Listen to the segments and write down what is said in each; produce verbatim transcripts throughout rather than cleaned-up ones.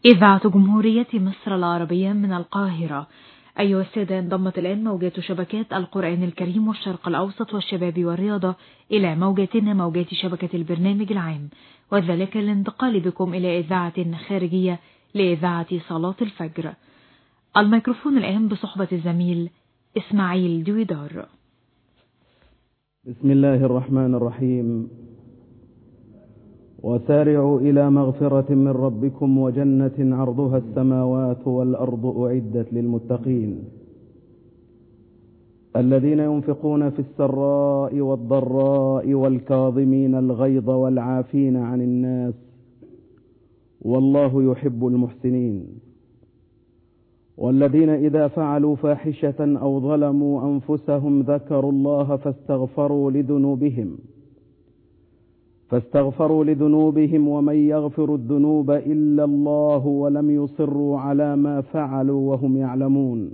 إذاعة جمهورية مصر العربية من القاهرة. أيها السادة، انضمت الآن موجات شبكات القرآن الكريم والشرق الأوسط والشباب والرياضة إلى موجاتنا موجات شبكة البرنامج العام، وذلك الانتقال بكم إلى إذاعة خارجية لإذاعة صلاة الفجر. الميكروفون الآن بصحبة الزميل إسماعيل دويدار. بسم الله الرحمن الرحيم. وسارعوا إلى مغفرة من ربكم وجنة عرضها السماوات والأرض أعدت للمتقين الذين ينفقون في السراء والضراء والكاظمين الغيظ والعافين عن الناس والله يحب المحسنين. والذين إذا فعلوا فاحشة أو ظلموا أنفسهم ذكروا الله فاستغفروا لذنوبهم فاستغفروا لذنوبهم ومن يغفر الذنوب إلا الله ولم يصروا على ما فعلوا وهم يعلمون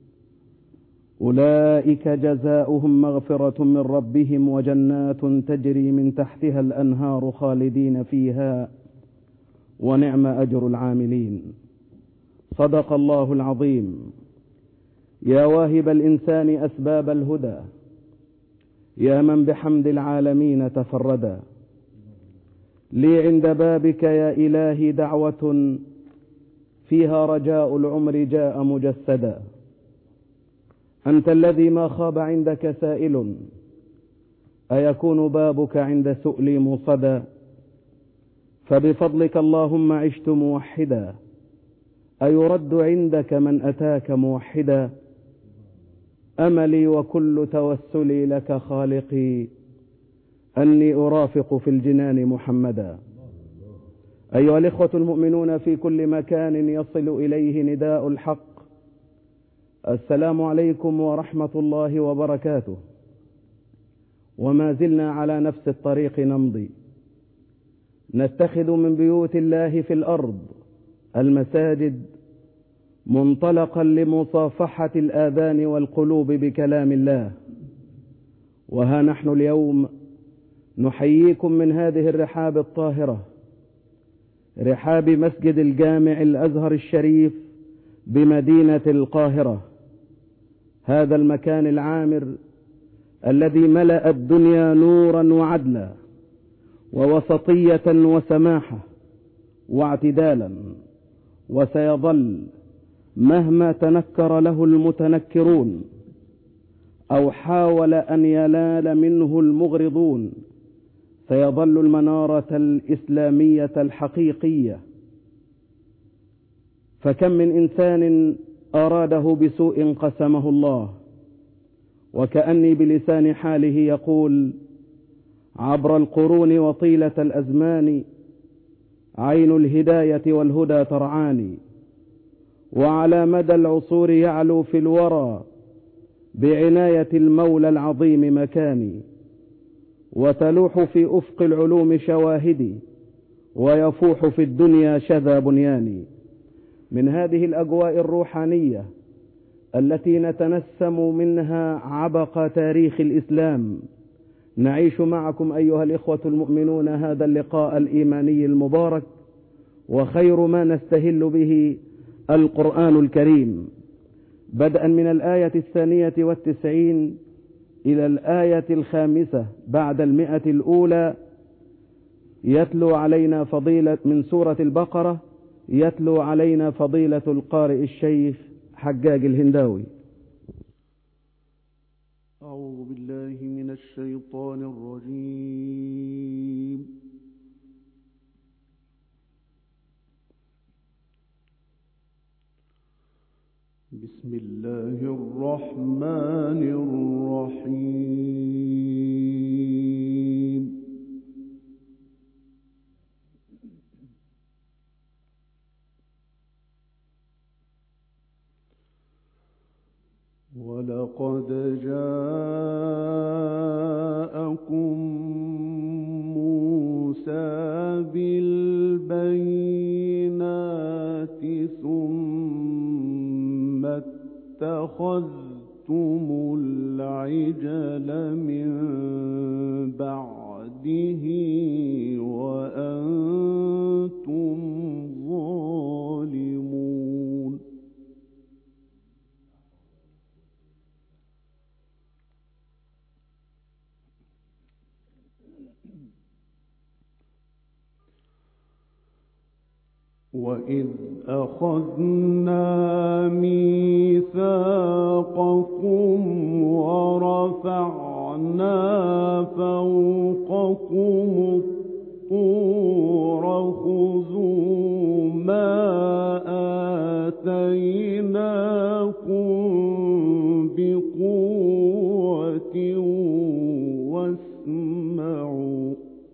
أولئك جزاؤهم مغفرة من ربهم وجنات تجري من تحتها الأنهار خالدين فيها ونعم أجر العاملين. صدق الله العظيم. يا واهب الإنسان أسباب الهدى، يا من بحمد العالمين تفردا، لي عند بابك يا إلهي دعوة فيها رجاء العمر جاء مجسدا. أنت الذي ما خاب عندك سائل، أيكون بابك عند سؤلي مصدى؟ فبفضلك اللهم عشت موحدا، أيرد عندك من أتاك موحدا؟ أملي وكل توسلي لك خالقي أني أرافق في الجنان محمدا. أيها الإخوة المؤمنون في كل مكان يصل إليه نداء الحق، السلام عليكم ورحمة الله وبركاته. وما زلنا على نفس الطريق نمضي، نتخذ من بيوت الله في الأرض المساجد منطلقا لمصافحة الآذان والقلوب بكلام الله. وها نحن اليوم نحييكم من هذه الرحاب الطاهرة، رحاب مسجد الجامع الأزهر الشريف بمدينة القاهرة، هذا المكان العامر الذي ملأ الدنيا نورا وعدلا ووسطية وسماحة واعتدالا، وسيظل مهما تنكر له المتنكرون أو حاول أن ينال منه المغرضون، سيظل المنارة الإسلامية الحقيقية. فكم من إنسان أراده بسوء قسمه الله، وكأني بلسان حاله يقول عبر القرون وطيلة الأزمان عين الهداية والهدى ترعاني، وعلى مدى العصور يعلو في الورى بعناية المولى العظيم مكاني، وتلوح في أفق العلوم شواهدي ويفوح في الدنيا شذا بنياني. من هذه الأجواء الروحانية التي نتنسم منها عبق تاريخ الإسلام نعيش معكم أيها الإخوة المؤمنون هذا اللقاء الإيماني المبارك، وخير ما نستهل به القرآن الكريم، بدءا من الآية الثانية والتسعين إلى الآية الخامسة بعد المئة الأولى. يتلو علينا فضيلة من سورة البقرة، يتلو علينا فضيلة القارئ الشيخ حجاج الهنداوي. أعوذ بالله من الشيطان الرجيم. بسم الله الرحمن الرحيم. ولقد جاءكم موسى بالبينات ثم اتخذتم العجل من بعده وأنتم ظالمون. وإذ أخذنا ميثاقكم ورفعنا فوقكم الطور خذوا ما آتيناكم بقوة واسمعوا.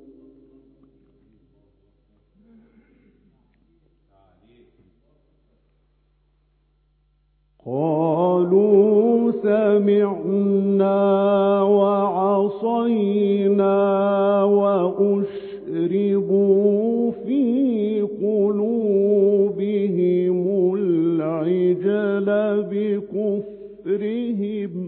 قالوا سمعنا وعصينا وأشربوا في قلوبهم العجل بكفرهم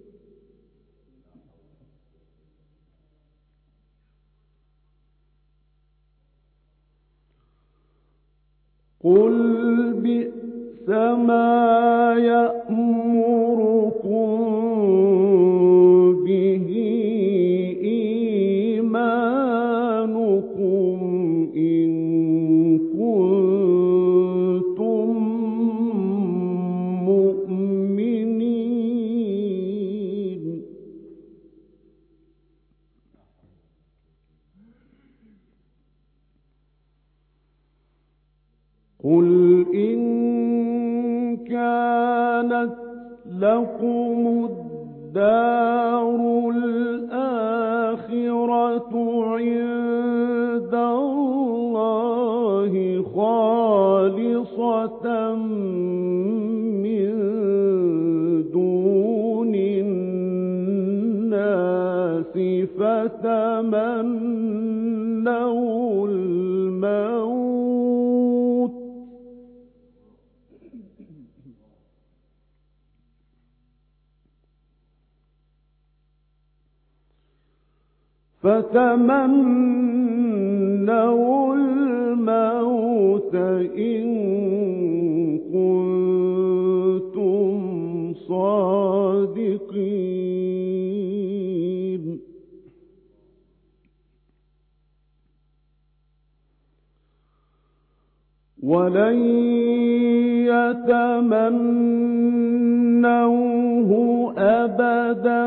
قل بئس ما يأمركم به إيمانكم إن كنتم مؤمنين. قل إن كانت لكم الدار الآخرة عند الله خالصة من دون الناس فتمنوا الموت فتمنوا الموت إن كنتم صادقين. ولن يتمنوه أبدا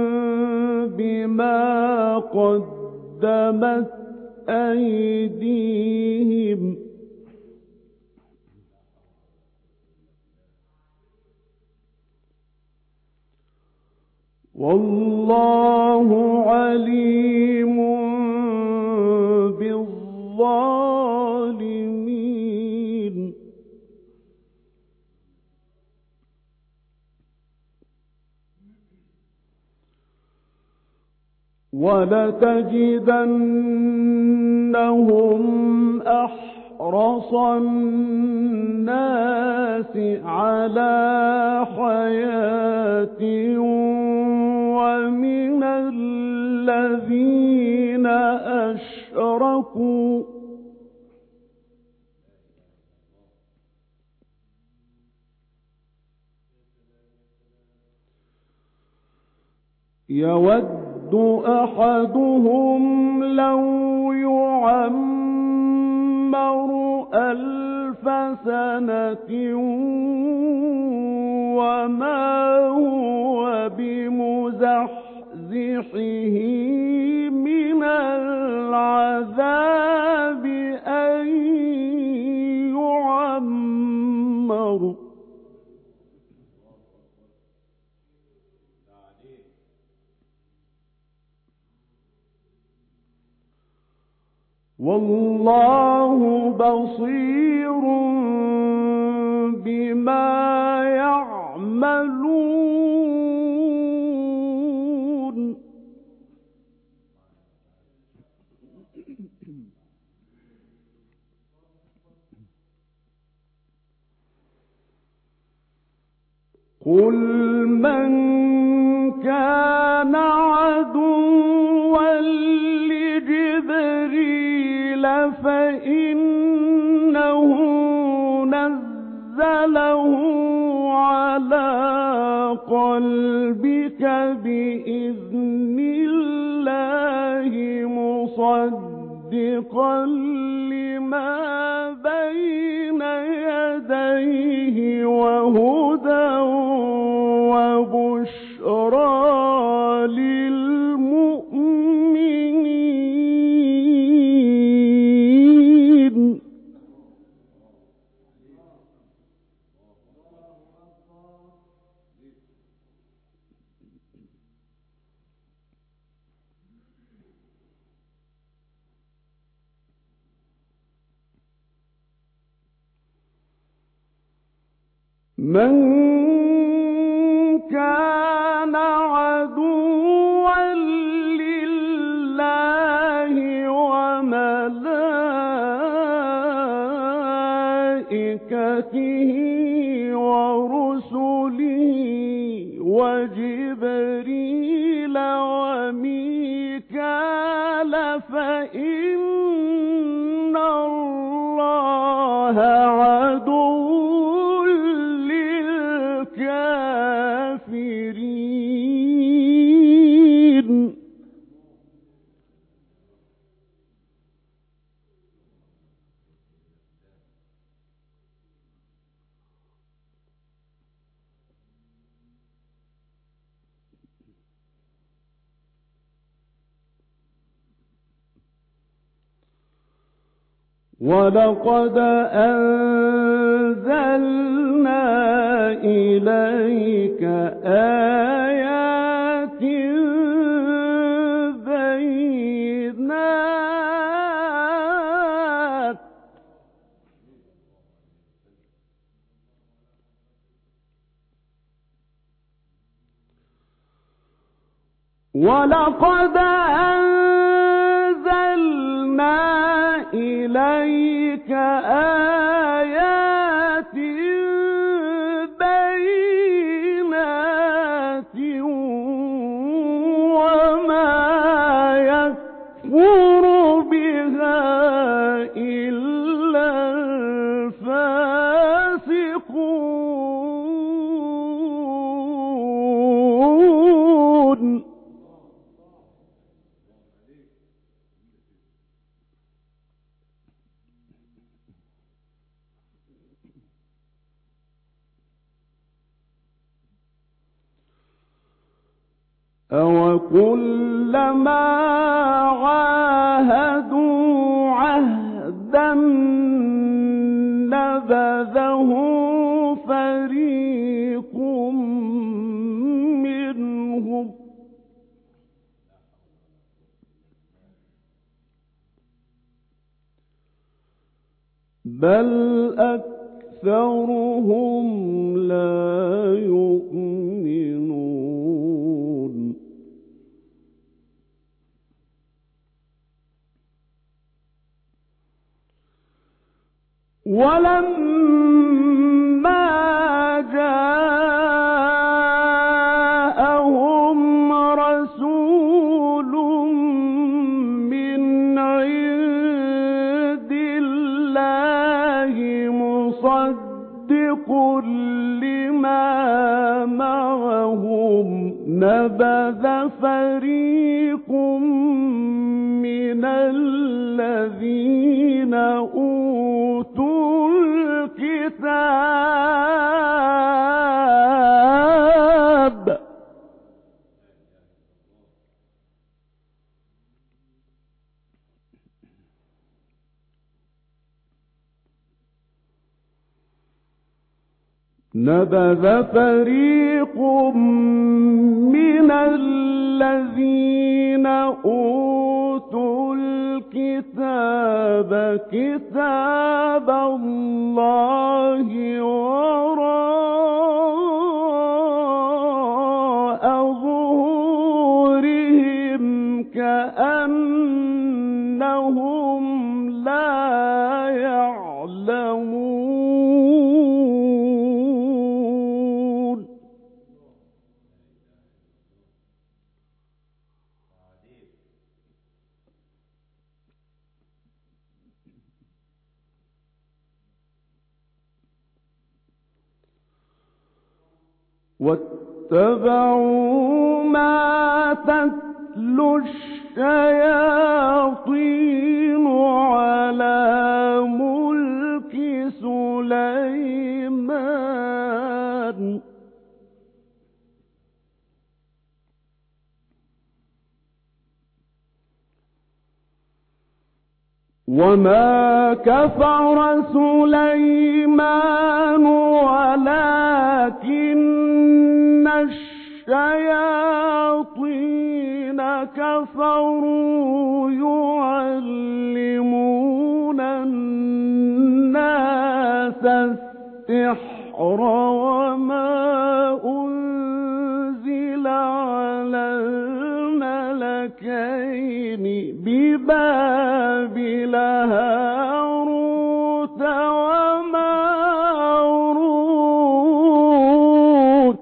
بما قدمت أيديهم والله عليم بالظالمين. ولتجدنهم أحرص الناس على حياة ومن الذين أشركوا يود أحدهم لو يعمر ألف سنة وما هو بمزحزحه من العذاب أن يعمر والله بصير بما يعملون. قل من كان عدوا لجبريل فإنه نزله على قلبك بإذن الله مصدقا لما بين إليه وهدى وبشرى للمؤمنين. من كان عدوا لله وملائكته ورسله وجبريل وميكال فإن الله عدو للكافرين. ولقد أنزلنا إليك آيات بينات ولقد أنزلنا إليك آيات بينات وما يكفر بها إلا الفاسقون. أَوَكُلَّمَا عَاهَدُوا عَهْدًا نَبَذَهُ فَرِيقٌ مِّنْهُمْ بَلْ أَكْثَرُهُمْ لَا يُؤْمِنُونَ. وَلَمَّا جَاءَهُمْ رَسُولٌ مِّنْ عِندِ اللَّهِ مُصَدِّقٌ لِّمَا مَعَهُمْ نَبَذَ فَرِيقٌ مِّنَ الَّذِينَ أُوتُوا الْكِتَابَ نبذ فريق من الذين أوتوا الكتاب كتاب الله وراء ظهورهم كأنهم لا يعلمون. واتبعوا ما تتلو الشياطين على ملك سليمان وما كفر سليمان ولكن الشياطين كفروا يعلمون الناس السحر وما أنزل على الملكين ببابل هاروت وماروت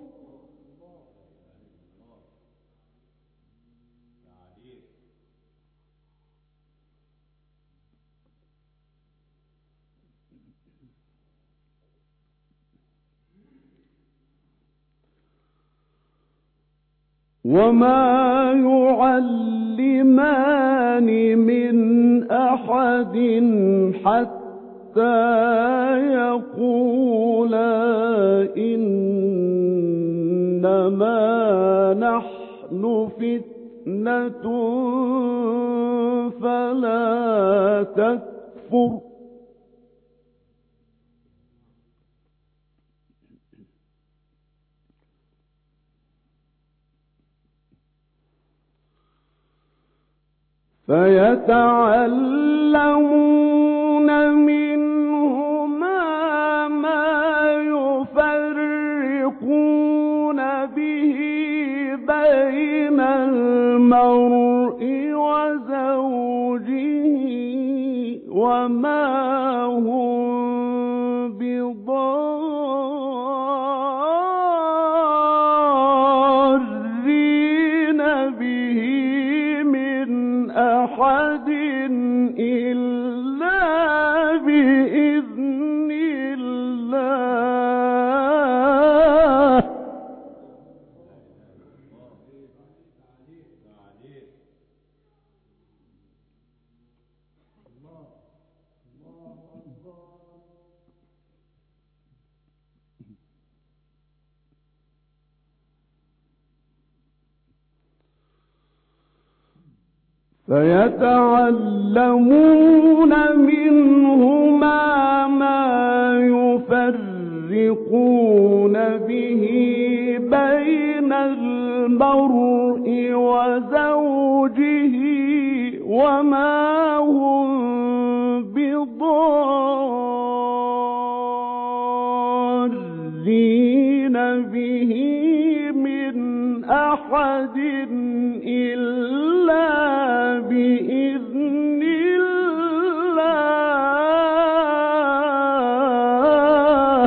وما يعلمان من أحد حتى يقولا إنما نحن فتنة فلا تكفر فيتعلمون منهما ما يفرقون به بين المرء وزوجه وما هم بضارين به أحد إلا بإذن الله فيتعلمون منهما ما يفرقون به بين المرء وزوجه وما هم بضارين به من أحد إلا بإذن الله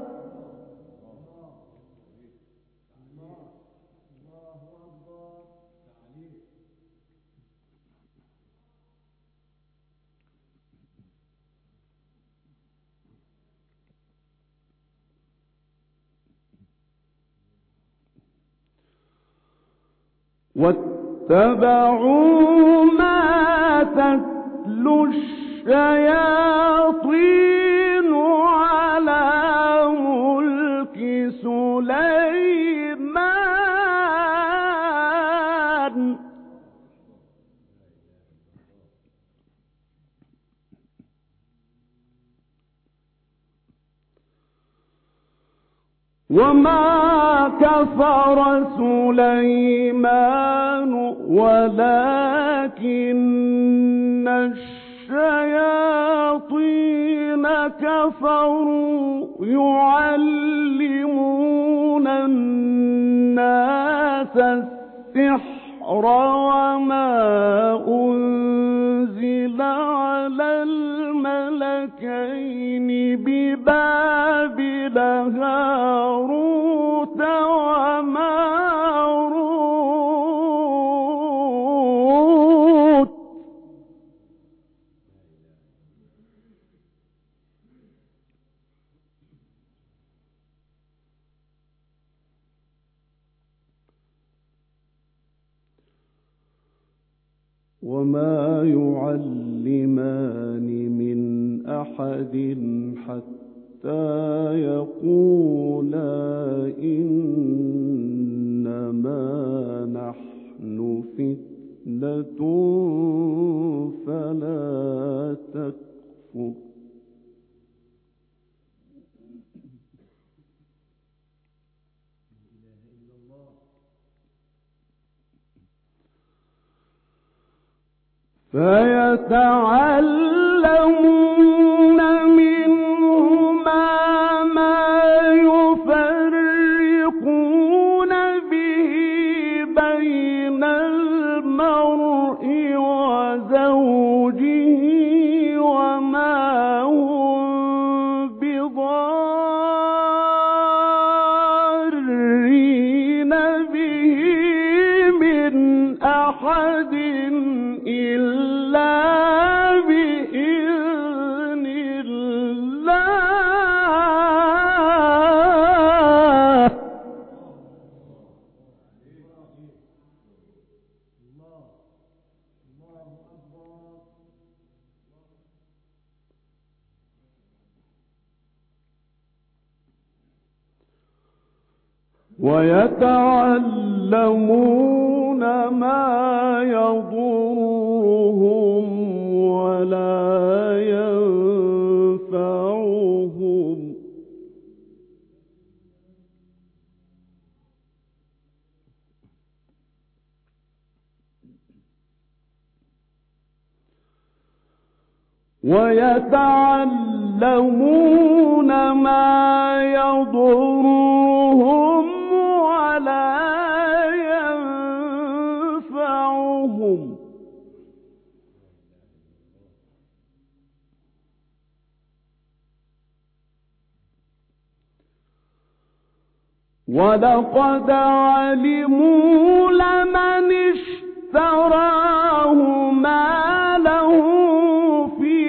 واتبعوا ما تتلو الشياطين على ملك سليمان وما كفر سليمان ولكن الشياطين كفروا يعلمون الناس السحر وما أنزل على الملكين ببابل هاروت وماروت وما يعلمان من أحد حتى يقولا إنما نحن فتنة فلا فيتعلمون منهما ما يفرقون به بين المرء وزوجه وما هم بضارين به من أحد إلا بإذن الله. ويتعلمون ما يضرهم ولا ينفعهم ويتعلمون ما يضرهم ولا ينفعهم ولقد علموا لمن اشتراه ما له في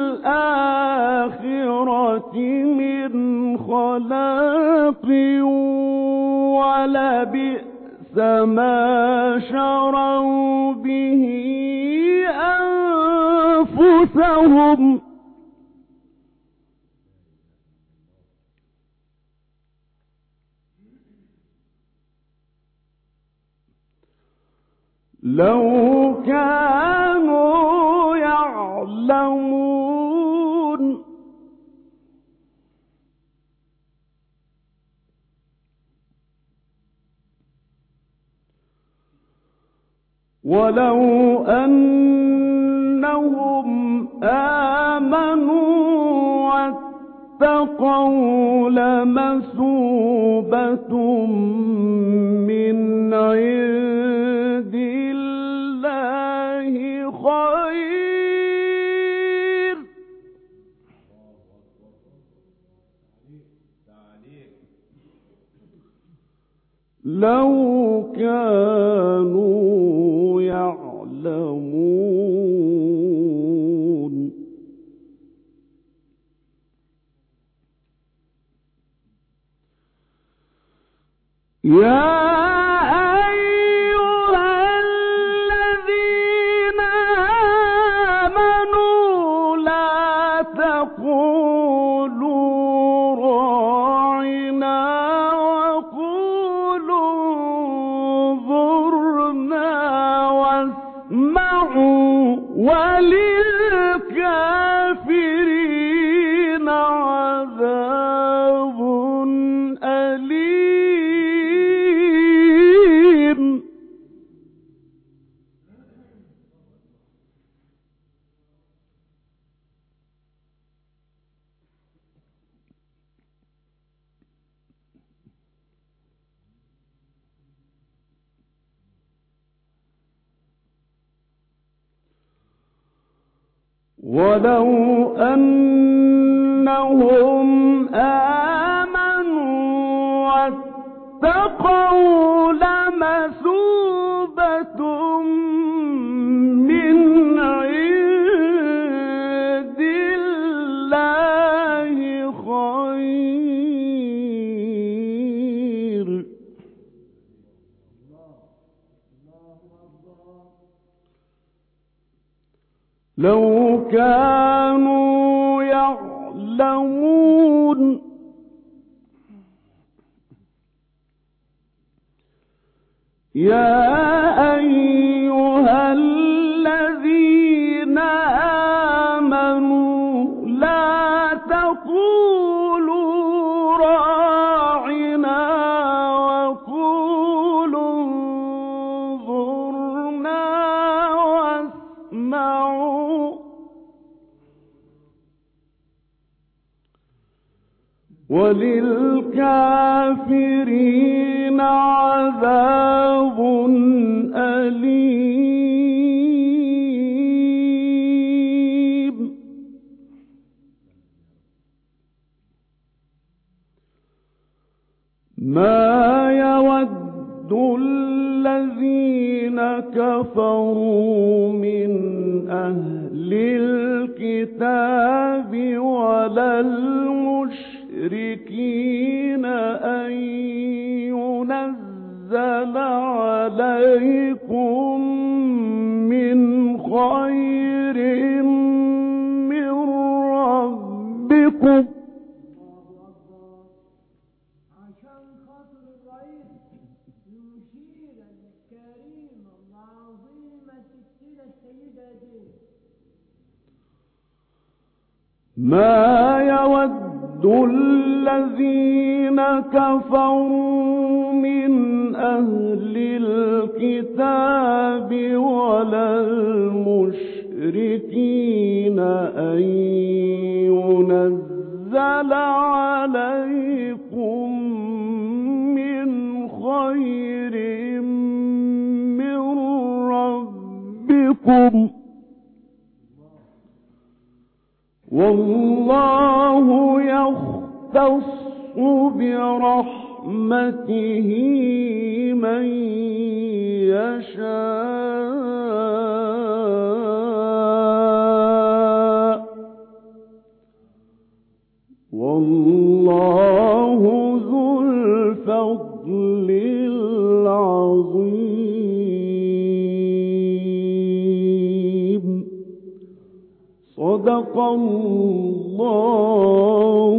الآخرة من خلاق ولبئس ما شروا به أنفسهم لو كانوا يعلمون. ولو أنهم آمنوا واتقوا لمثوبة من عند الله خير. لو كانوا يعلمون. يا أيها الذين آمنوا لا تقولوا راعنا وقولوا انظرنا واسمعوا وللكافرين عذاب أليم. ولو أنهم آمنوا واتقوا لمثوبة من عند الله خير. لو كانوا يعلمون. يا أيها الذين آمنوا لا تقولوا راعنا وقولوا انظرنا واسمعوا وللكافرين عذاب أليم. ما يود الذين كفروا من أهل الكتاب ولا المشركين أن ينزل عليكم من خير من ربكم ما يود الذين كفروا من أهل الكتاب ولا المشركين أن ينزل عليكم من خير من ربكم والله يختص برحمته من يشاء والله ذو الفضل العظيم. صدق الله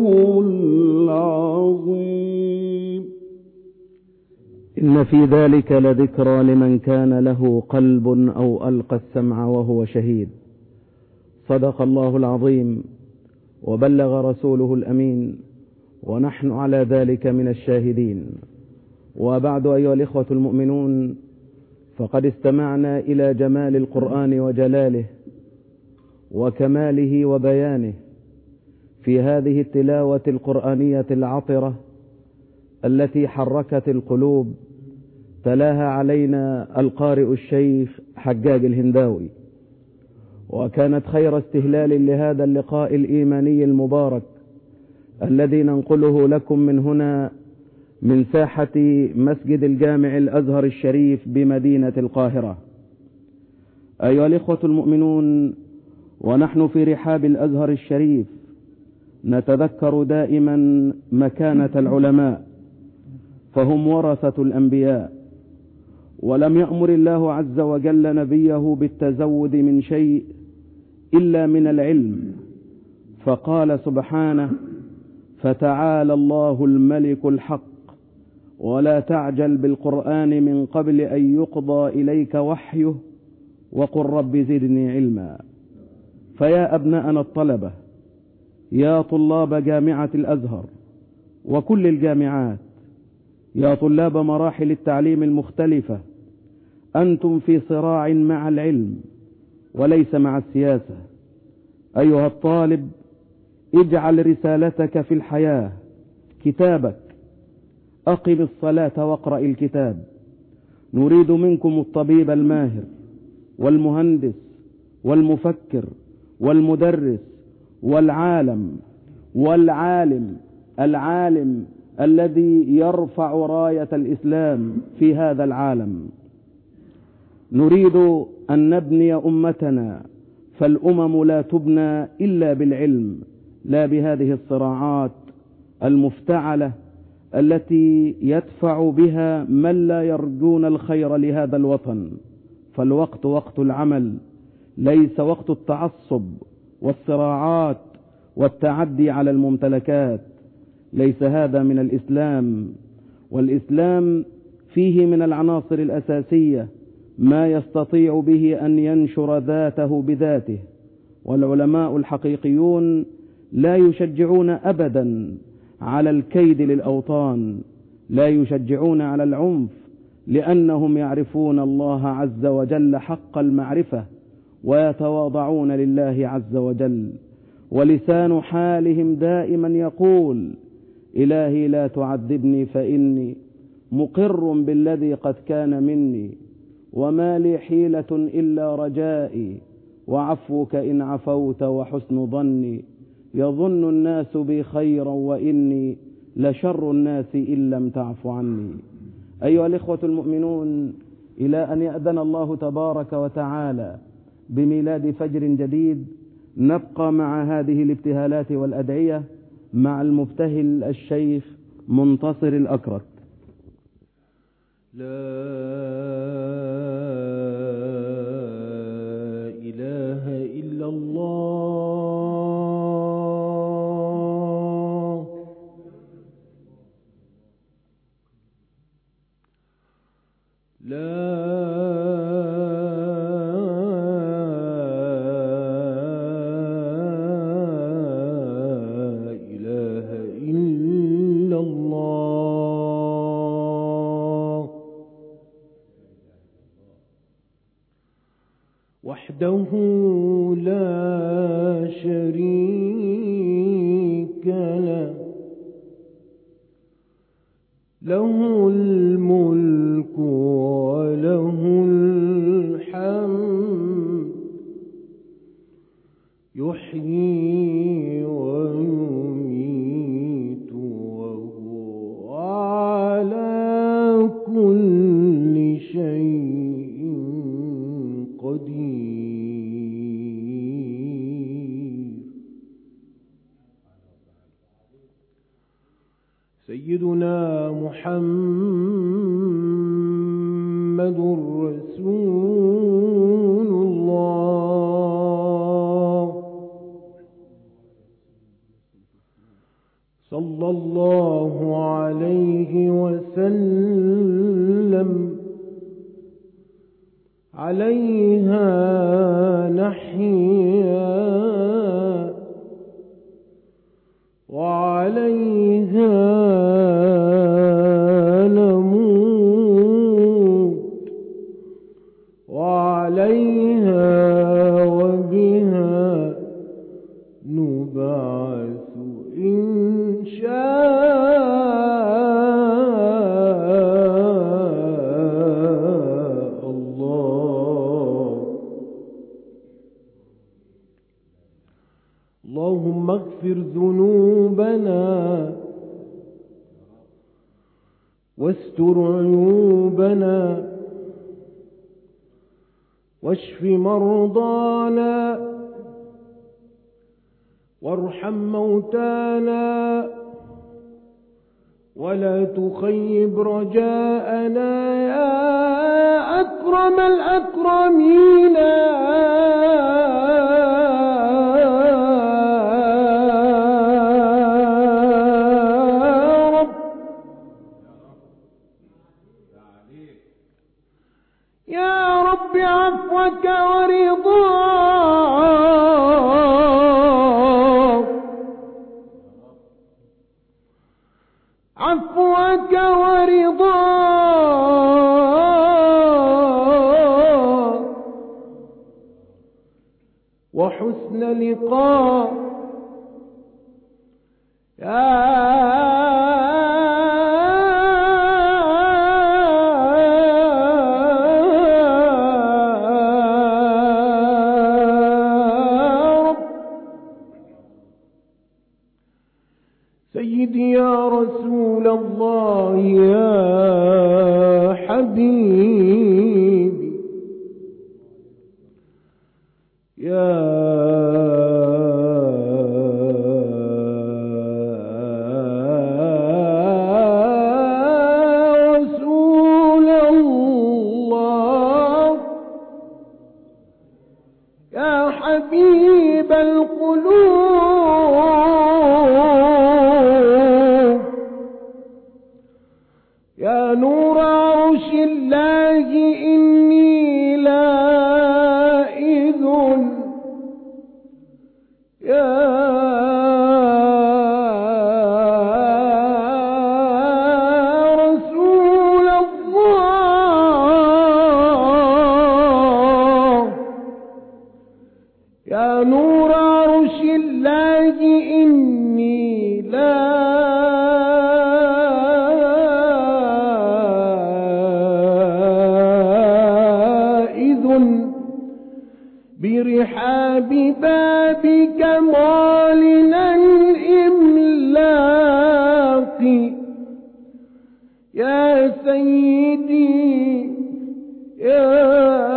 العظيم. إن في ذلك لذكرى لمن كان له قلب أو ألقى السمع وهو شهيد. صدق الله العظيم وبلغ رسوله الأمين ونحن على ذلك من الشاهدين. وبعد أيها الإخوة المؤمنون، فقد استمعنا إلى جمال القرآن وجلاله وكماله وبيانه في هذه التلاوة القرآنية العطرة التي حركت القلوب. تلاها علينا القارئ الشيخ حجاج الهنداوي، وكانت خير استهلال لهذا اللقاء الإيماني المبارك الذي ننقله لكم من هنا من ساحة مسجد الجامع الأزهر الشريف بمدينة القاهرة. أيها الإخوة المؤمنون، ونحن في رحاب الأزهر الشريف نتذكر دائما مكانة العلماء، فهم ورثة الأنبياء، ولم يأمر الله عز وجل نبيه بالتزود من شيء إلا من العلم، فقال سبحانه: فتعالى الله الملك الحق ولا تعجل بالقرآن من قبل أن يقضى إليك وحيه وقل رب زدني علما. فيا أبناءنا الطلبة، يا طلاب جامعة الأزهر وكل الجامعات، يا طلاب مراحل التعليم المختلفة، أنتم في صراع مع العلم وليس مع السياسة. أيها الطالب، اجعل رسالتك في الحياة كتابك. أقم الصلاة واقرأ الكتاب. نريد منكم الطبيب الماهر والمهندس والمفكر والمدرس والعالم والعالم العالم الذي يرفع راية الإسلام في هذا العالم. نريد أن نبني أمتنا، فالأمم لا تبنى إلا بالعلم، لا بهذه الصراعات المفتعلة التي يدفع بها من لا يرجون الخير لهذا الوطن. فالوقت وقت العمل، ليس وقت التعصب والصراعات والتعدي على الممتلكات. ليس هذا من الإسلام، والإسلام فيه من العناصر الأساسية ما يستطيع به أن ينشر ذاته بذاته. والعلماء الحقيقيون لا يشجعون أبدا على الكيد للأوطان، لا يشجعون على العنف، لأنهم يعرفون الله عز وجل حق المعرفة ويتواضعون لله عز وجل. ولسان حالهم دائما يقول: إلهي لا تعذبني فإني مقر بالذي قد كان مني، وما لي حيلة إلا رجائي وعفوك إن عفوت وحسن ظني. يظن الناس بي خيرا وإني لشر الناس إن لم تعف عني. أيها الإخوة المؤمنون، إلى أن يأذن الله تبارك وتعالى بميلاد فجر جديد نبقى مع هذه الابتهالات والأدعية مع المبتهل الشيخ منتصر الأكرت. لا إله إلا الله، لا إله إلا الله، وحده لا شريك له، له الملك وله الحمد، يحيي ويميت وهو على كل شيء قدير. سيدنا محمد رسول الله صلى الله عليه وسلم، عليها نحيا وعليها نموت وعليها وبها نبعث إن شاء الله. اللهم اغفر ذنوبنا واستر عيوبنا واشف مرضانا وارحم موتانا ولا تخيب رجاءنا يا أكرم الأكرمين. يا رب عفوك ورضاك، عفوك ورضاك وحسن لقاء. يا سيدي يا رسول الله يا حبيبي يا رسول الله يا حبيب القلوب يا نور عرش الله إني لائذ يا رسول الله يا نور عرش الله إني لائذ يا سيدي يا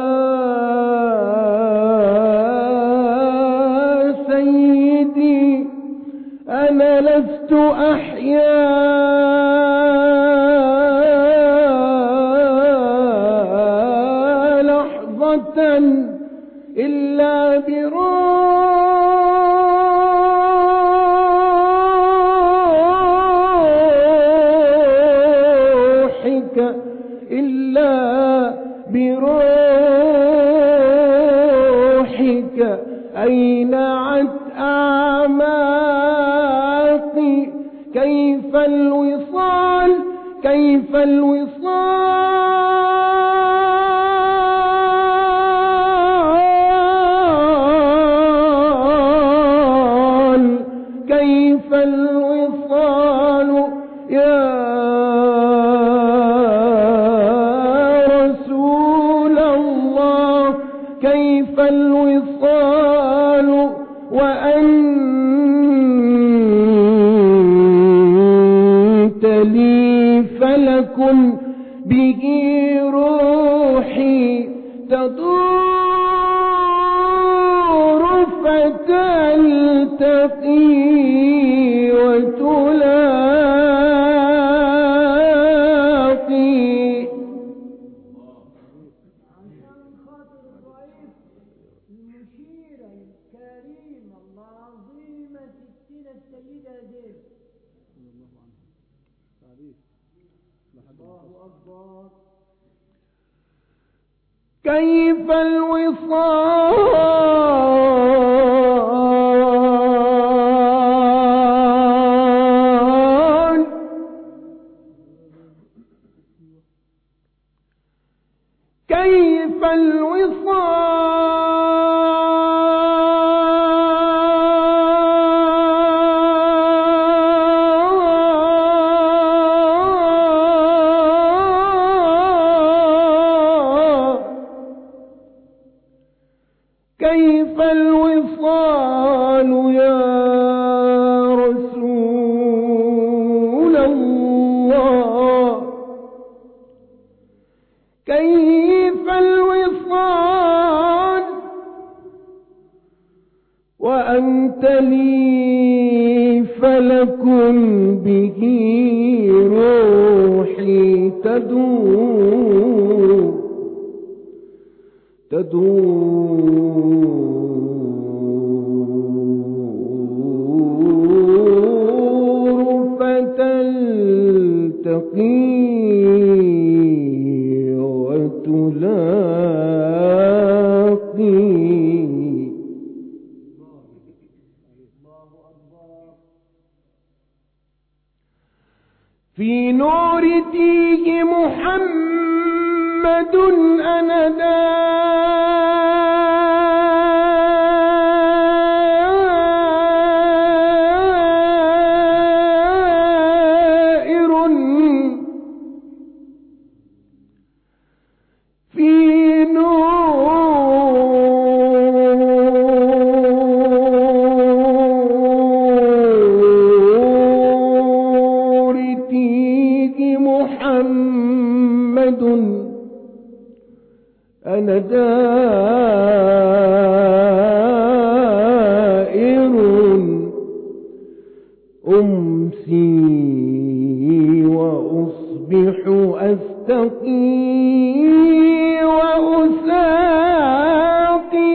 سيدي أنا لست أحيا لحظة إلا بروحك إلا بروحك أينعت أعماقي كيف الوصال كيف الوصال كيف الوصال يا رسول الله كيف الوصال وأنت لي فلك به روحي تدور فتلتقي وتلاقي. المشير الكريم العظيمة ستنا السيدة زينب الله أكبر. كيف الوصال كيف الوصال كيف الوصال يا رسول الله كيف الوصال وأنت لي فلك به روحي تدور تدور فتلتقي وتلاقي. في نور تيه محمد أنا دائر في نور تيه محمد أنا دائر أمسي وأصبح أستقي وأساقي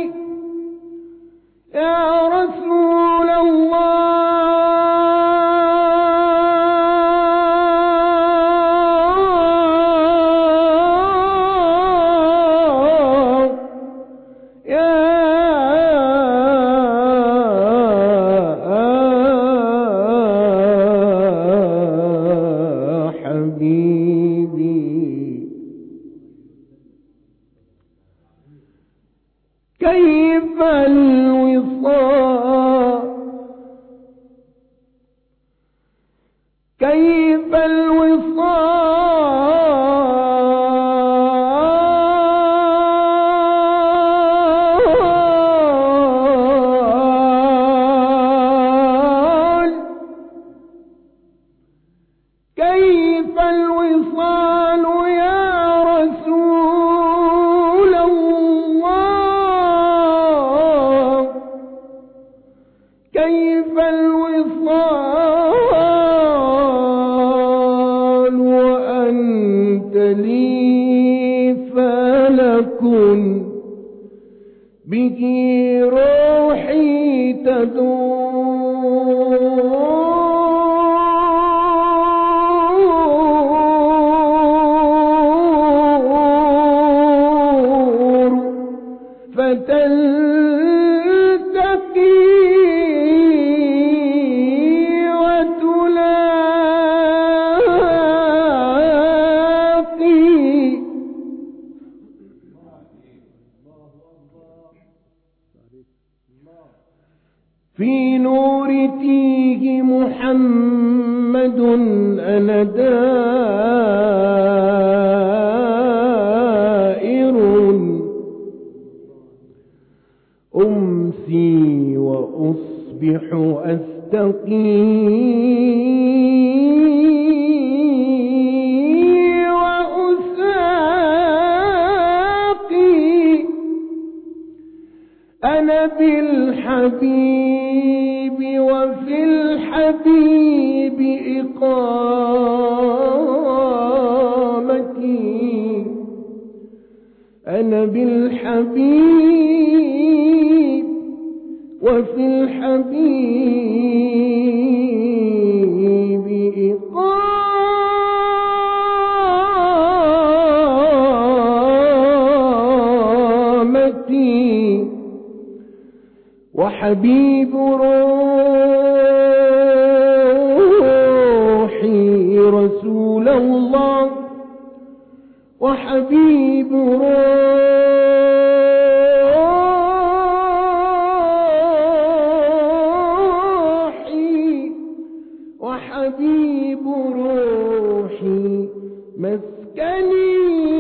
يا رسول الله يا حبيبي. كيف الوصال كيف الوصال كيف الوصال كيف الوصال وأنت لي فلكن به روحي تدور فتلتقي في نور تيه محمد أنا دائر أمسي وأصبح أستقي وأساقي أنا بالحبيب وفي الحبيب إقامتي أنا بالحبيب وفي الحبيب إقامتي وحبيب روحي رسول الله وحبيب روحي وحبيب روحي مسكني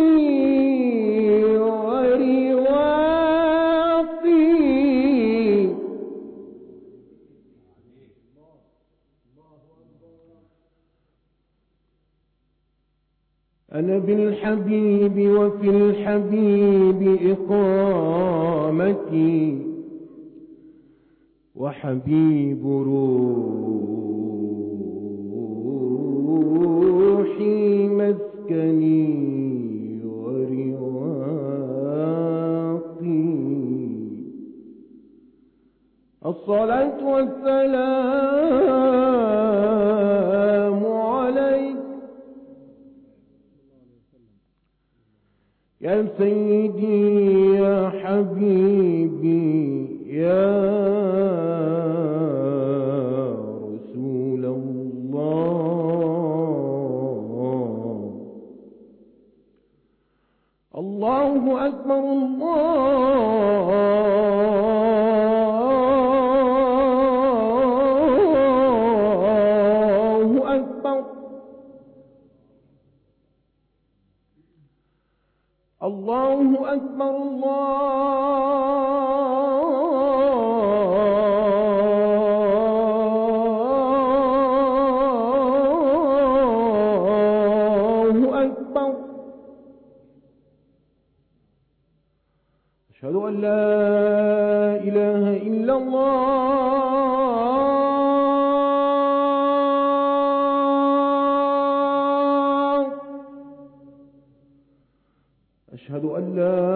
أنا بالحبيب وفي الحبيب إقامتي وحبيب روحي مسكني ورواقي الصلاة والسلام عليك يا سيدي يا حبيبي يا رسول الله الله أكبر الله أكبر الله أكبر الله أكبر أشهد أن لا إله إلا الله أشهد أن لا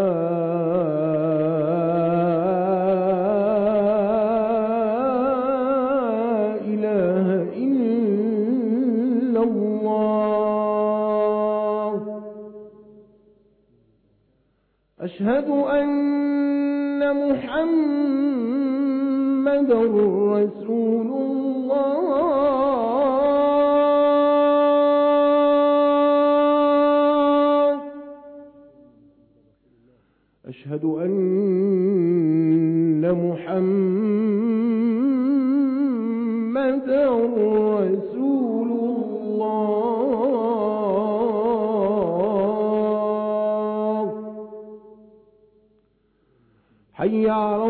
إله إلا الله أشهد أن محمدا رسول الله أشهد أن محمدا رسول الله حي على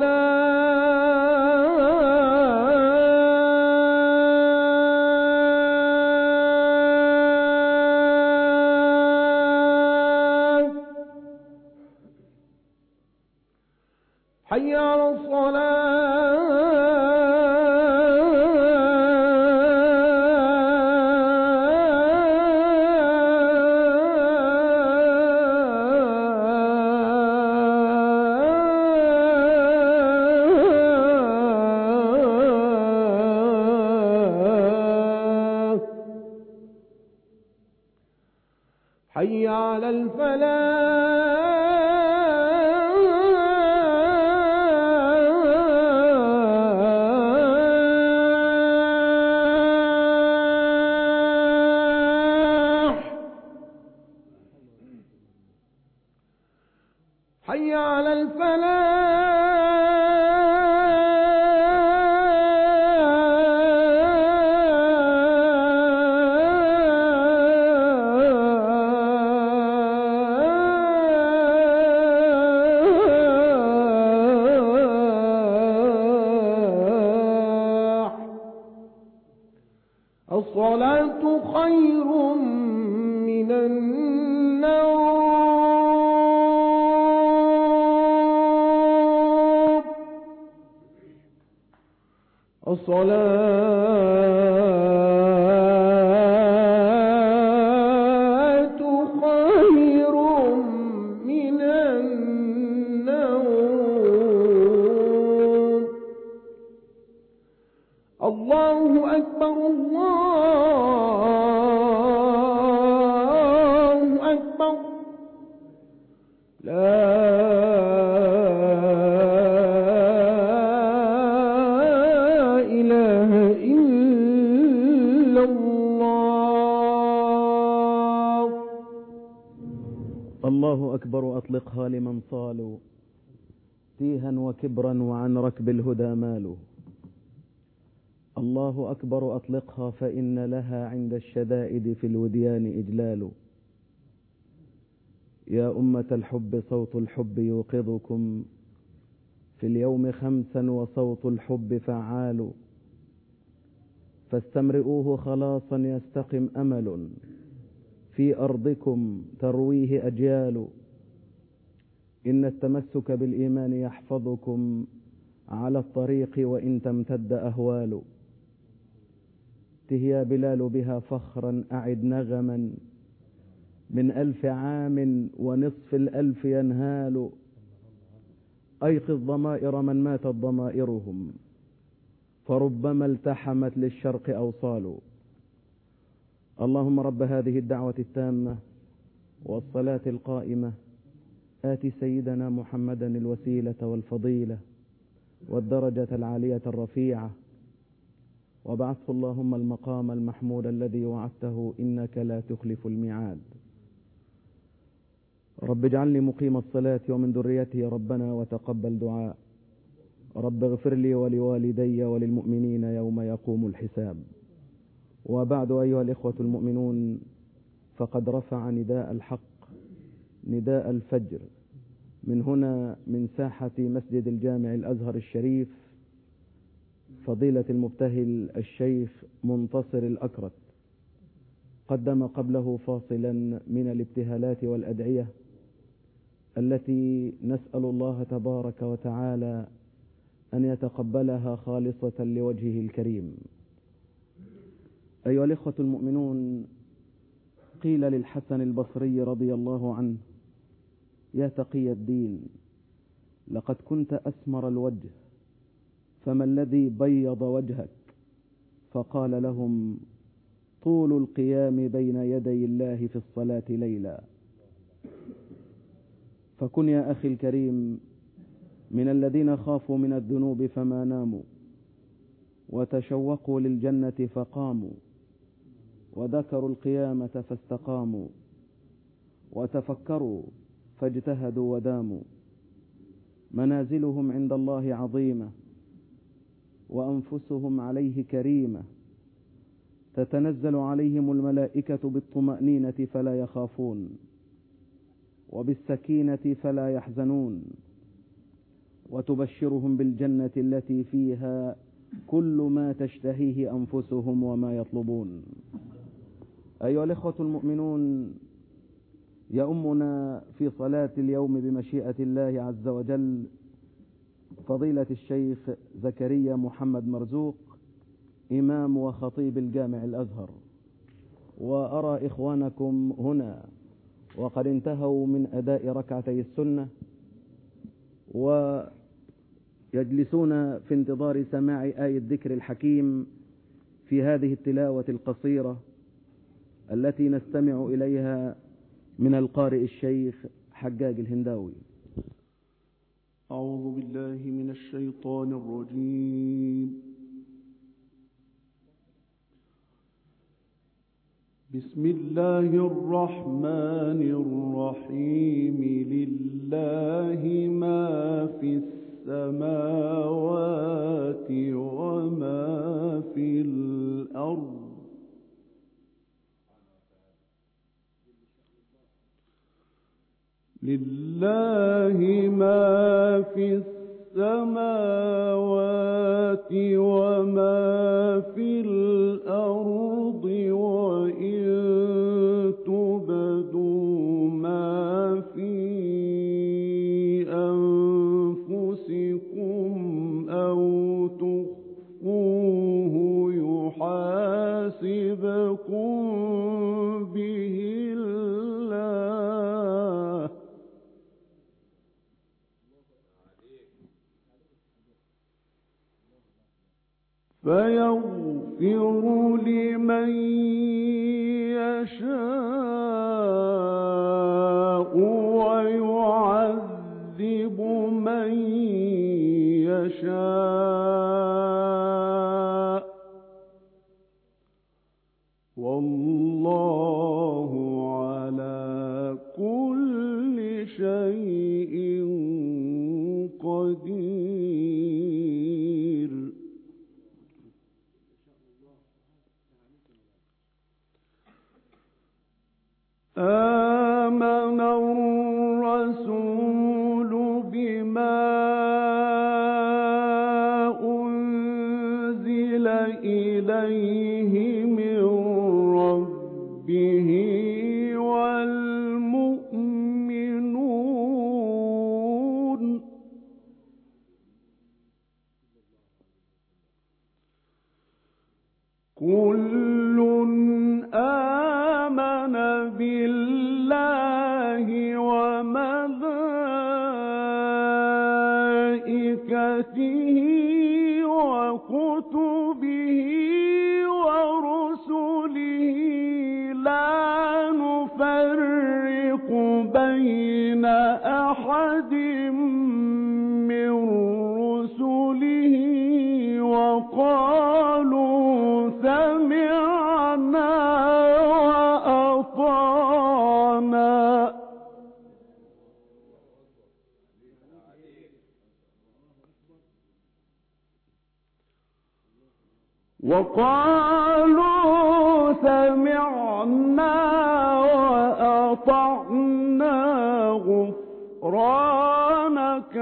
الصلاة حي على الصلاة حي على الفلاح حي على الفلاح الصلاة خير من النوم الصلاة خير من النوم الله أكبر الله أكبر لا إله إلا الله. الله أكبر أطلقها لمن صالوا تيها وكبرا وعن ركب الهدى مالوا. الله أكبر أطلقها فإن لها عند الشدائد في الوديان إجلال. يا أمة الحب صوت الحب يوقظكم في اليوم خمسا وصوت الحب فعال. فاستمرئوه خلاصا يستقم أمل في أرضكم ترويه أجيال. إن التمسك بالإيمان يحفظكم على الطريق وإن تمتد أهوال. يا بلال بها فخرا أعد نغما من ألف عام ونصف الألف ينهال. أيقظ ضمائر من ماتت ضمائرهم فربما التحمت للشرق أوصال. اللهم رب هذه الدعوة التامة والصلاة القائمة آت سيدنا محمدا الوسيلة والفضيلة والدرجة العالية الرفيعة وابعثه اللهم المقام المحمود الذي وعدته إنك لا تخلف الميعاد. رب اجعلني مقيم الصلاة ومن ذريتي ربنا وتقبل دعاء. رب اغفر لي ولوالدي وللمؤمنين يوم يقوم الحساب. وبعد أيها الإخوة المؤمنون، فقد رفع نداء الحق نداء الفجر من هنا من ساحة مسجد الجامع الأزهر الشريف فضيلة المبتهل الشيخ منتصر الأكرت. قدم قبله فاصلا من الابتهالات والأدعية التي نسأل الله تبارك وتعالى أن يتقبلها خالصة لوجهه الكريم. أيها الإخوة المؤمنون، قيل للحسن البصري رضي الله عنه: يا تقي الدين، لقد كنت أسمر الوجه، فما الذي بيض وجهك؟ فقال لهم: طول القيام بين يدي الله في الصلاة ليلا. فكن يا أخي الكريم من الذين خافوا من الذنوب فما ناموا، وتشوقوا للجنة فقاموا، وذكروا القيامة فاستقاموا، وتفكروا فاجتهدوا وداموا. منازلهم عند الله عظيمة، وأنفسهم عليه كريمة، تتنزل عليهم الملائكة بالطمأنينة فلا يخافون، وبالسكينة فلا يحزنون، وتبشرهم بالجنة التي فيها كل ما تشتهيه أنفسهم وما يطلبون. أيها الإخوة المؤمنون، يؤمنا في صلاة اليوم بمشيئة الله عز وجل فضيلة الشيخ زكريا محمد مرزوق، إمام وخطيب الجامع الأزهر. وأرى إخوانكم هنا وقد انتهوا من أداء ركعتي السنة ويجلسون في انتظار سماع آية الذكر الحكيم في هذه التلاوة القصيرة التي نستمع إليها من القارئ الشيخ حجاج الهنداوي. أعوذ بالله من الشيطان الرجيم. بسم الله الرحمن الرحيم. لله ما في السماوات وما في الأرض. لله ما في السماوات وما في الأرض، وإن تبدوا ما في أنفسكم أو تخفوه يحاسبكم به الله، فيغفر لمن يشاء ويعذب من يشاء، والله على كل شيء قدير. آمن الرسول بما أنزل إليه من ربه والمؤمنون، كل آمن بالله وملائكته وكتبه ورسله لا نفرق بين أحد من رسله، وقالوا سمعنا وأطعنا. وقالوا سمعنا وأطعنا غفرانك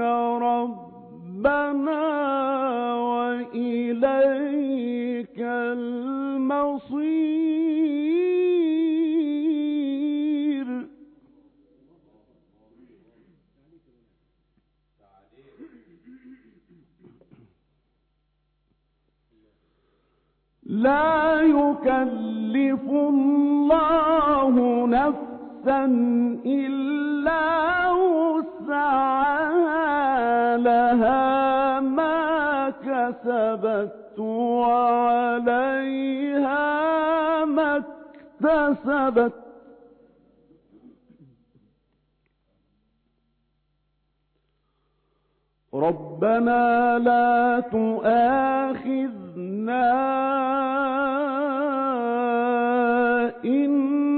ربنا وإليك المصير. لا يكلف الله نفسا إلا وسعها، لها ما كسبت وعليها ما اكتسبت. ربنا لا تؤاخذنا إن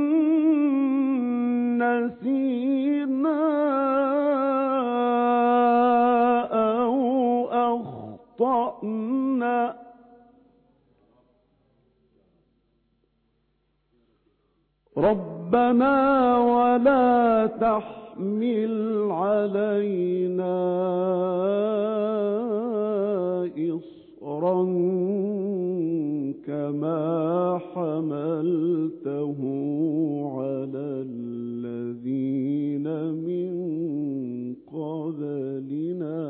نسينا أو أخطأنا. ربنا ولا تحمل علينا إصرا كما حملته على الذين من قبلنا.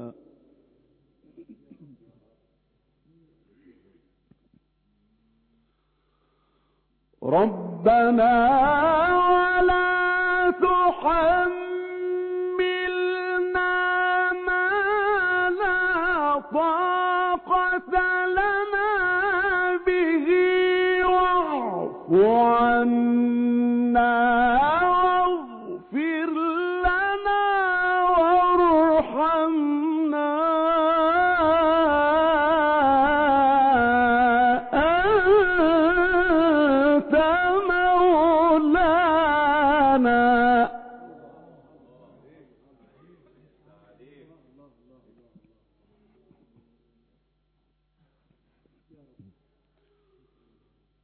ربنا ولا تحملنا ما لا طاقة لنا به، واعف عنا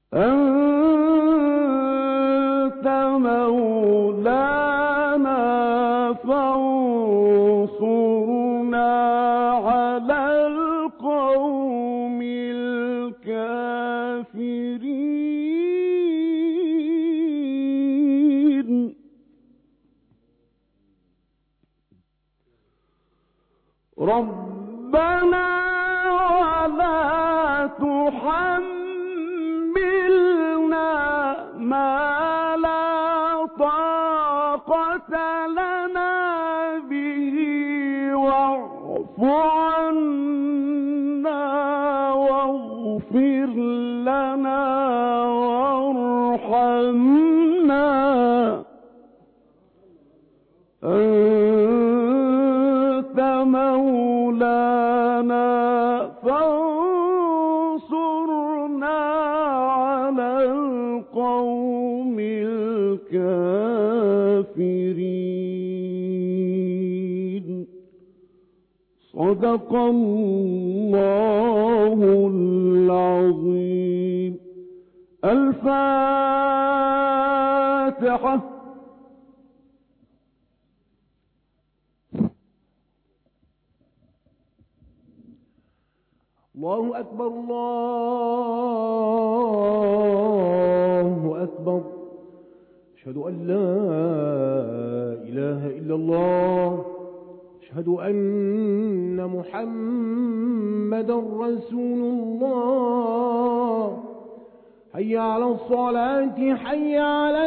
أنت مولانا فانصرنا على القوم الكافرين ربنا ولا تحملنا ما لا طاقة لنا به واعف عنا واغفر لنا وارحمنا أنت مولانا فانصرنا على القوم الكافرين صدق الله العظيم. الفاتحة. الله أكبر الله أكبر. أشهد أن لا إله إلا الله. أشهد أن محمدا رسول الله. حي على الصلاة حي على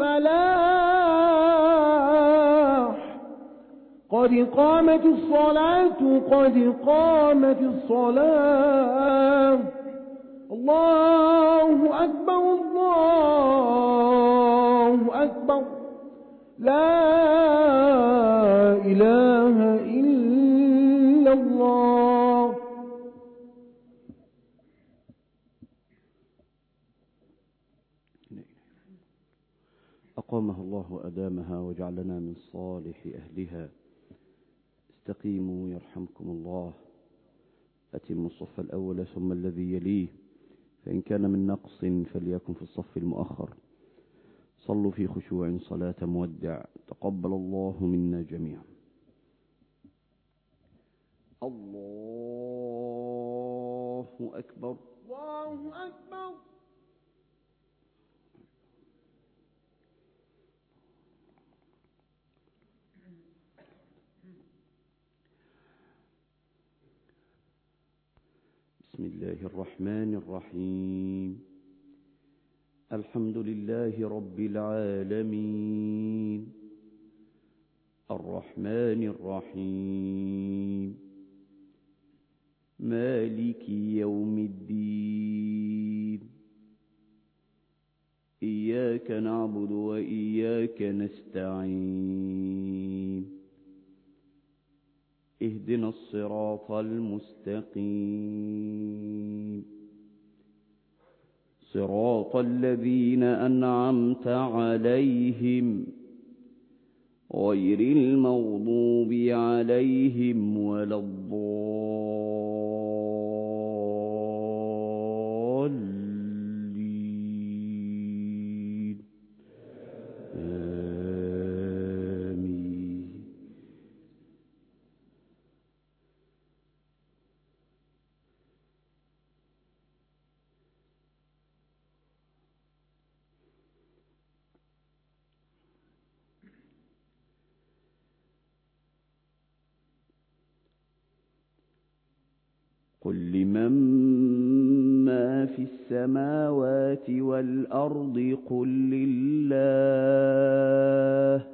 الفلاح. قد قامت الصلاة قد قامت الصلاة. الله أكبر الله أكبر. لا إله إلا الله. أقامها الله وأدامها وجعلنا من صالح أهلها. استقيموا يرحمكم الله. أتموا الصف الأول ثم الذي يليه، فإن كان من نقص فليكن في الصف المؤخر. صلوا في خشوع صلاة مودع. تقبل الله منا جميعا. الله أكبر الله أكبر. بسم الله الرحمن الرحيم. الحمد لله رب العالمين الرحمن الرحيم مالك يوم الدين. إياك نعبد وإياك نستعين. اهدنا الصراط المستقيم صراط الذين أنعمت عليهم غير المغضوب عليهم ولا الضالين. آمين. قل لمن ما في السماوات والأرض قل لله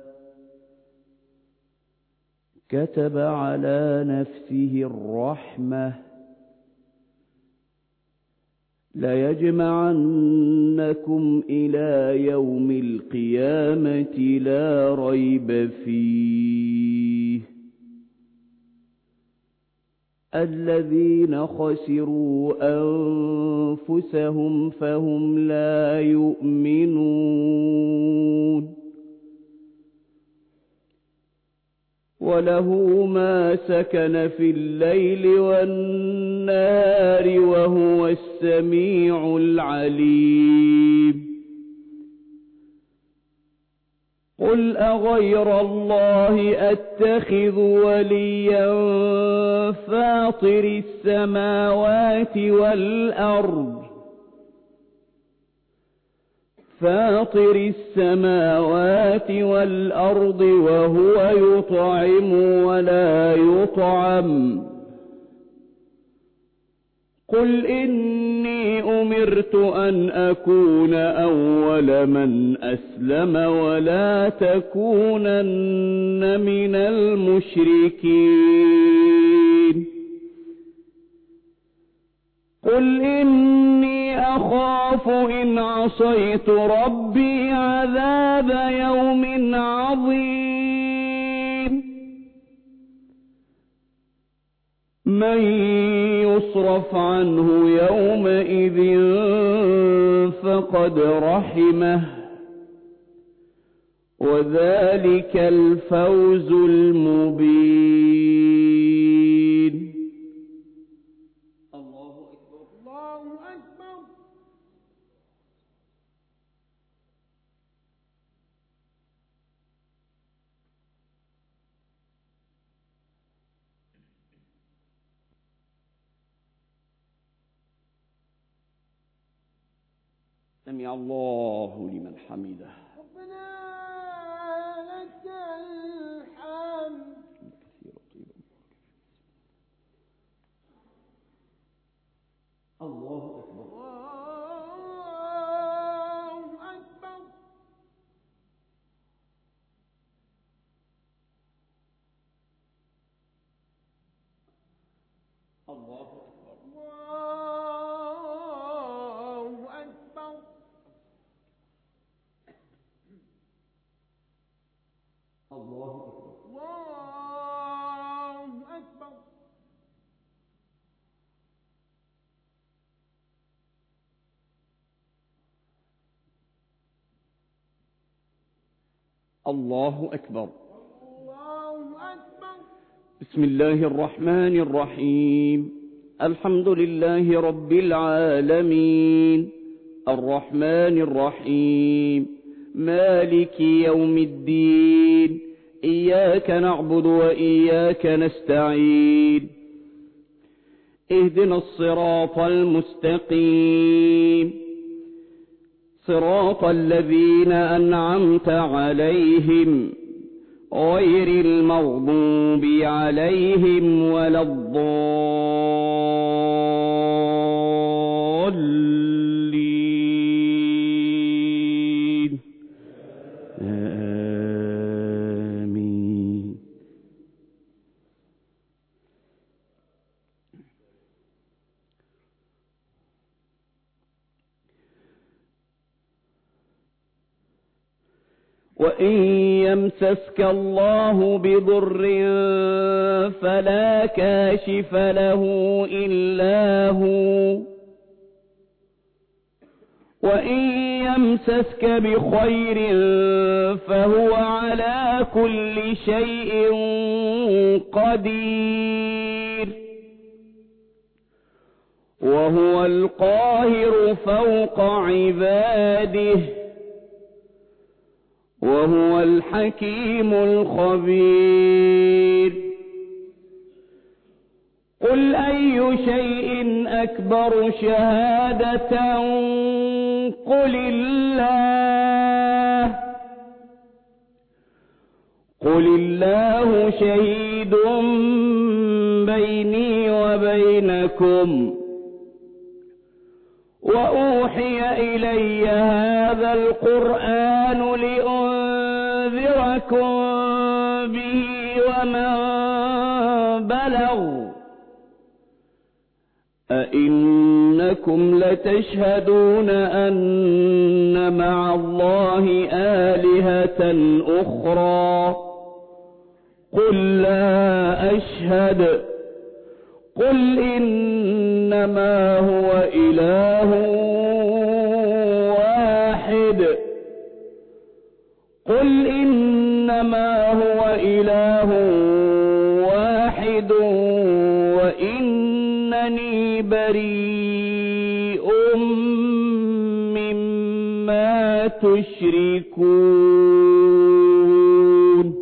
كتب على نفسه الرحمة ليجمعنكم إلى يوم القيامة لا ريب فيه الذين خسروا أنفسهم فهم لا يؤمنون وله ما سكن في الليل والنهار وهو السميع العليم قل أغير الله أتخذ وليا فاطر السماوات والأرض فاطر السماوات والأرض وهو يطعم ولا يطعم قل إني أمرت أن أكون أول من أسلم ولا تكونن من المشركين قل إني أخاف إن عصيت ربي عذاب يوم عظيم من يصرف عنه يومئذ فقد رحمه وذلك الفوز المبين الله أكبر الله أكبر سمع الله لمن حمده ربنا لك الحمد الله أكبر الله أكبر الله أكبر الله أكبر الله أكبر الله أكبر الله أكبر الله أكبر بسم الله الرحمن الرحيم الحمد لله رب العالمين الرحمن الرحيم مالك يوم الدين إياك نعبد وإياك نستعين اهدنا الصراط المستقيم صراط الذين أنعمت عليهم غير المغضوب عليهم ولا الضالين آمين وإن يمسسك الله بضر فلا كاشف له إلا هو وإن يمسسك بخير فهو على كل شيء قدير وهو القاهر فوق عباده وهو الحكيم الخبير قل أي شيء أكبر شهادة قل الله قل الله شهيد بيني وبينكم وأوحي إلي هذا القرآن لأنذركم به ومن بلغ أئنكم لتشهدون أن مع الله آلهة أخرى قل لا أشهد قل إنما هو إله واحد قل إنما هو إله بريء مما تشركون.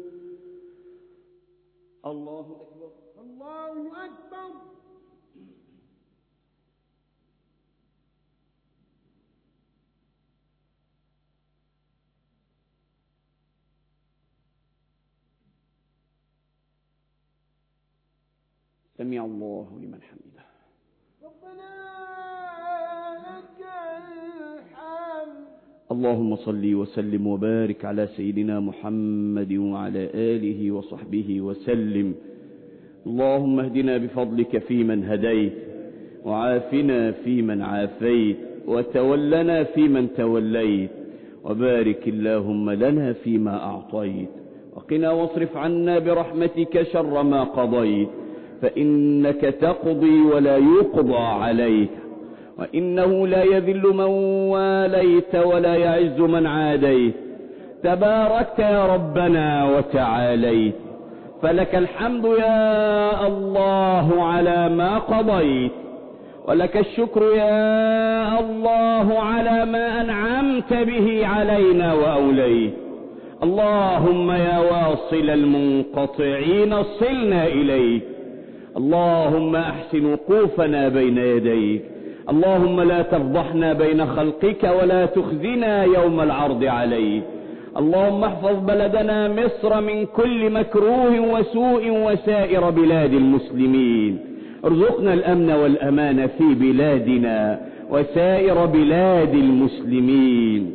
الله أكبر. الله أكبر. سمع الله لمن حمده. ربنا لك الحمد. اللهم صل وسلم وبارك على سيدنا محمد وعلى آله وصحبه وسلم. اللهم اهدنا بفضلك فيمن هديت، وعافنا فيمن عافيت، وتولنا فيمن توليت، وبارك اللهم لنا فيما أعطيت، وقنا واصرف عنا برحمتك شر ما قضيت، فإنك تقضي ولا يقضى عليك، وإنه لا يذل من واليت ولا يعز من عاديت، تباركت يا ربنا وتعاليت. فلك الحمد يا الله على ما قضيت، ولك الشكر يا الله على ما أنعمت به علينا وأوليت. اللهم يا واصل المنقطعين صلنا إليك، اللهم أحسن وقوفنا بين يديك، اللهم لا تفضحنا بين خلقك ولا تخزنا يوم العرض عليك. اللهم احفظ بلدنا مصر من كل مكروه وسوء وسائر بلاد المسلمين. ارزقنا الأمن والأمان في بلادنا وسائر بلاد المسلمين.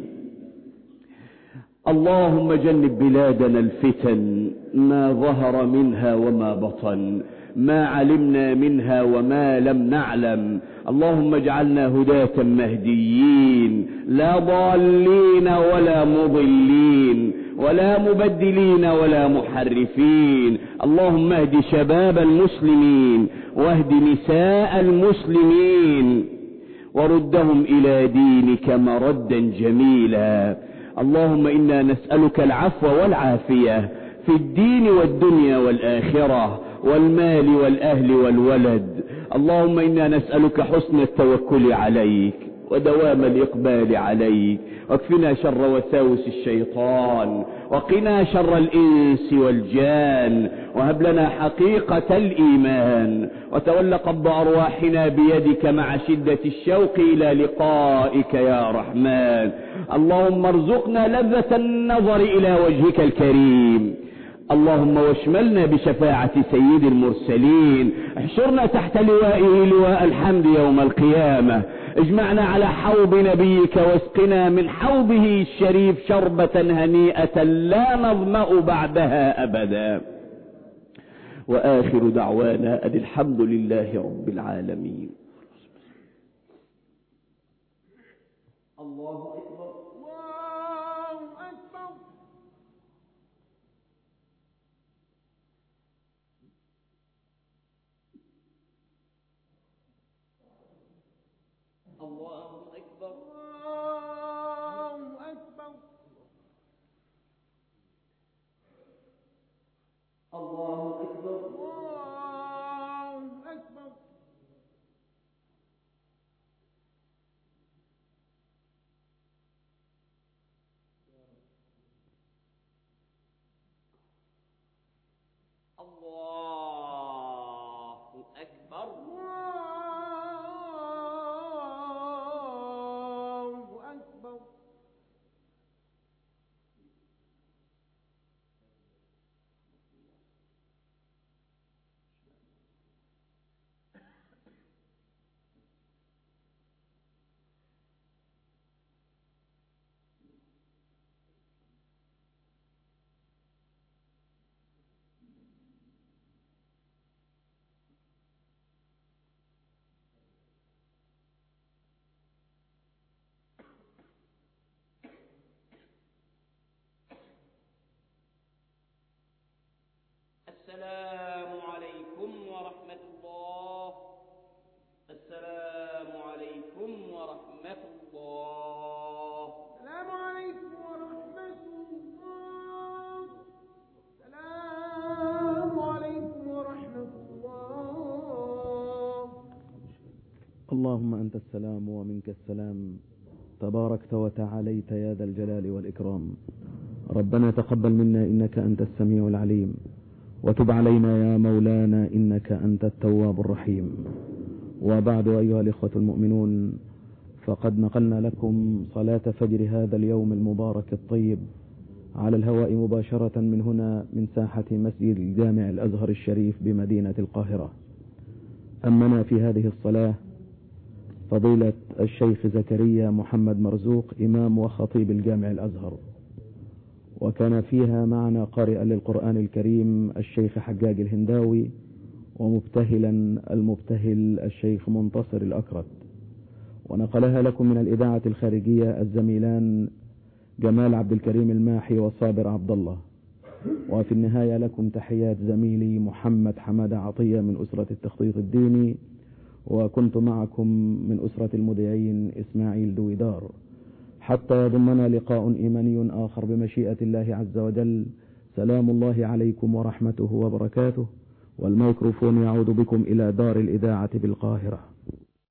اللهم جنب بلادنا الفتن ما ظهر منها وما بطن، ما علمنا منها وما لم نعلم. اللهم اجعلنا هداة مهديين، لا ضالين ولا مضلين ولا مبدلين ولا محرفين. اللهم اهد شباب المسلمين واهد نساء المسلمين، وردهم إلى دينك مردا جميلا. اللهم إنا نسألك العفو والعافية في الدين والدنيا والآخرة والمال والأهل والولد. اللهم إنا نسألك حسن التوكل عليك ودوام الإقبال عليك، واكفنا شر وساوس الشيطان، وقنا شر الإنس والجان، وهب لنا حقيقة الإيمان، وتول قبض أرواحنا بيدك مع شدة الشوق إلى لقائك يا رحمن. اللهم ارزقنا لذة النظر إلى وجهك الكريم. اللهم واشملنا بشفاعة سيد المرسلين، احشرنا تحت لوائه لواء الحمد يوم القيامة، اجمعنا على حوض نبيك واسقنا من حوضه الشريف شربة هنيئة لا نظمأ بعدها أبدا. وآخر دعوانا أن الحمد لله رب العالمين. الله أكبر. الله أكبر. الله أكبر. الله أكبر. الله أكبر. الله أكبر. الله أكبر. الله أكبر. اللهم أنت السلام ومنك السلام، تباركت وتعاليت يا ذا الجلال والإكرام. ربنا تقبل منا إنك أنت السميع العليم، وتب علينا يا مولانا إنك أنت التواب الرحيم. وبعد أيها الإخوة المؤمنون، فقد نقلنا لكم صلاة فجر هذا اليوم المبارك الطيب على الهواء مباشرة من هنا من ساحة مسجد الجامع الأزهر الشريف بمدينة القاهرة. أمنا في هذه الصلاة فضيلة الشيخ زكريا محمد مرزوق، إمام وخطيب الجامع الأزهر، وكان فيها معنا قارئا للقرآن الكريم الشيخ حجاج الهنداوي، ومبتهلا المبتهل الشيخ منتصر الأكرت، ونقلها لكم من الإذاعة الخارجية الزميلان جمال عبد الكريم الماحي وصابر عبد الله. وفي النهاية لكم تحيات زميلي محمد حمادة عطية من أسرة التخطيط الديني، وكنت معكم من أسرة المذيعين إسماعيل دويدار، حتى يضمنا لقاء إيماني آخر بمشيئة الله عز وجل. سلام الله عليكم ورحمته وبركاته، والميكروفون يعود بكم إلى دار الإذاعة بالقاهرة.